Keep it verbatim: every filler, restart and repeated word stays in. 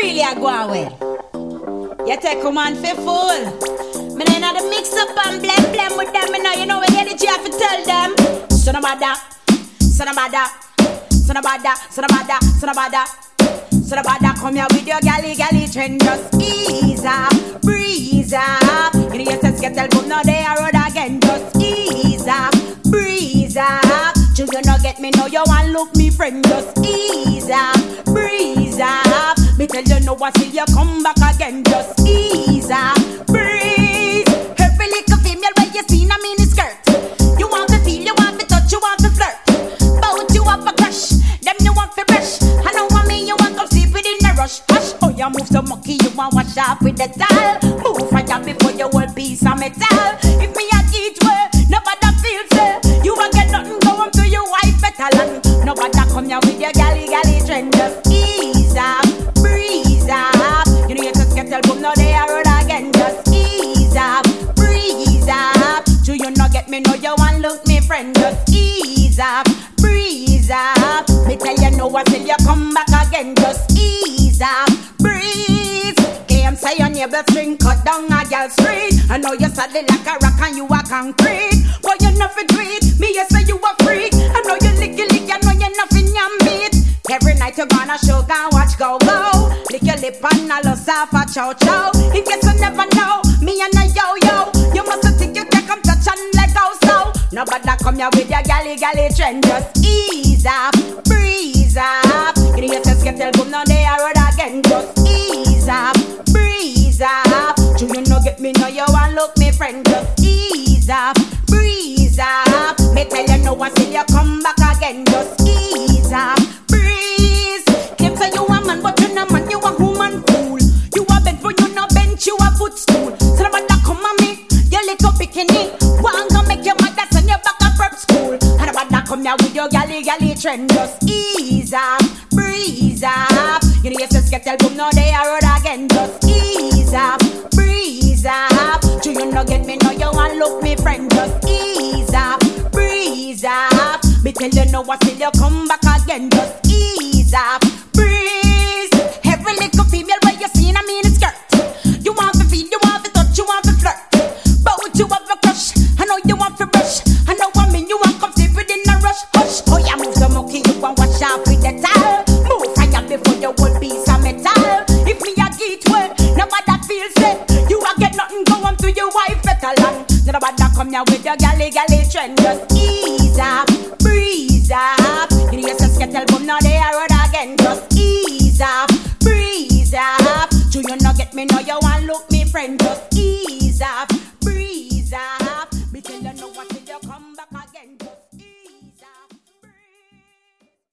really a go on well. You take command for fool. Me ain't the mix up and blend blend with them. Me know you know what energy I have to tell them. Son of a da, son of a da, son of a da, son of a da, son of a da. Son of a da, come here with your galley galley trend. Just ease up, breeze up. You know you said skettle boom, now they are road again. Just ease up, breeze up. Do you not get me? Now you want look me friend. Just ease up, breeze up. Me tell you no what till you come back again. Just ease up, breeze. Every little female where you see in a mini skirt. You want to feel, you want to touch, you want to flirt. Bout you up a crush, them you want to brush. I know what me you want come sleep within the rush. Hush, oh you move so mucky, you want wash off with the towel. Move fire before you whole piece of metal. If me a each way, nobody feels it. You won't get nothing going to your wife better land. Nobody come here with your galley galley trend. Just ease up, breeze up. You know you just get tell boom, now they are road again. Just ease up, breeze up. Do you not get me? Know you want look me friend. Just ease up, breeze up. Me tell you no what till you come back again. Just ease up, breeze. Claim say your neighbor string cut down a girl street. I know you saddle like a rock and you a concrete. But you nothing tweet. Me you say you a freak. I know you licky lick. I know you nothing your meat. Every night you gonna show and watch go go. Lick your lip and a loss off a chow chow. In case you never know, me and a yo yo. You must think you can come touch and let go so. Nobody come here with your galley galley trend. Just ease up, breeze up. You know you just get tell boom, now they are road again. Just ease up, breeze up. Do you know get me? Now you want look me friend. Just ease up, breeze up. Me tell you no one till you come back again. Just ease up, breeze. Claim say you a man but you no man, you a woman fool. You a bed but you no bench, you a footstool. So nobody come on me, you little bikini. One gonna make your mother send you back to prep school. And nobody come here with your galley galley trend. Just ease up, breeze up. You know you just get tell boom, now they are road again. Just ease up, breeze up. Do you not get me? Now you want look me friend. Just ease up, breeze up. Me tell you no what till you come back again. Just ease up, breeze. Every little female where you see in a mini skirt. You want to feel, you want to touch, you want to flirt. But you have a crush, I know you want to brush. I know what I mean, you want come sleep within a rush. Hush, oh yeah, move so monkey, you want wash off with the towel. Move fire before you whole piece of metal. If me a get way, nobody feels it. You a get nothing going to your wife better land. Nobody come here with your galley galley trend. Just ease up, breeze up. You know you just get tell boom, now they are road again. Just ease up, breeze up. Do you not get me? Now you want look me friend. Just ease